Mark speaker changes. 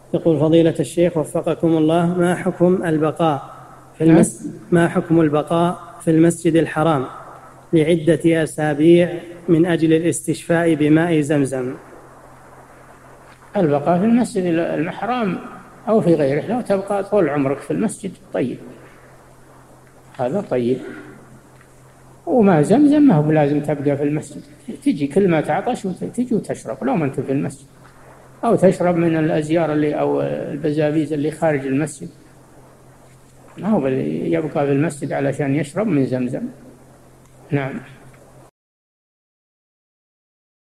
Speaker 1: يقول فضيلة الشيخ وفقكم الله، ما حكم البقاء في المسجد الحرام لعدة أسابيع من أجل الاستشفاء بماء زمزم؟
Speaker 2: البقاء في المسجد الحرام أو في غيره، لو تبقى طول عمرك في المسجد طيب، هذا طيب. وما زمزم ما هو لازم تبقى في المسجد، تجي كل ما تعطش وتجي وتشرب لو ما أنت في المسجد، أو تشرب من الأزيار أو البزابيز اللي خارج المسجد، ما هو يبقى في المسجد علشان يشرب من زمزم. نعم.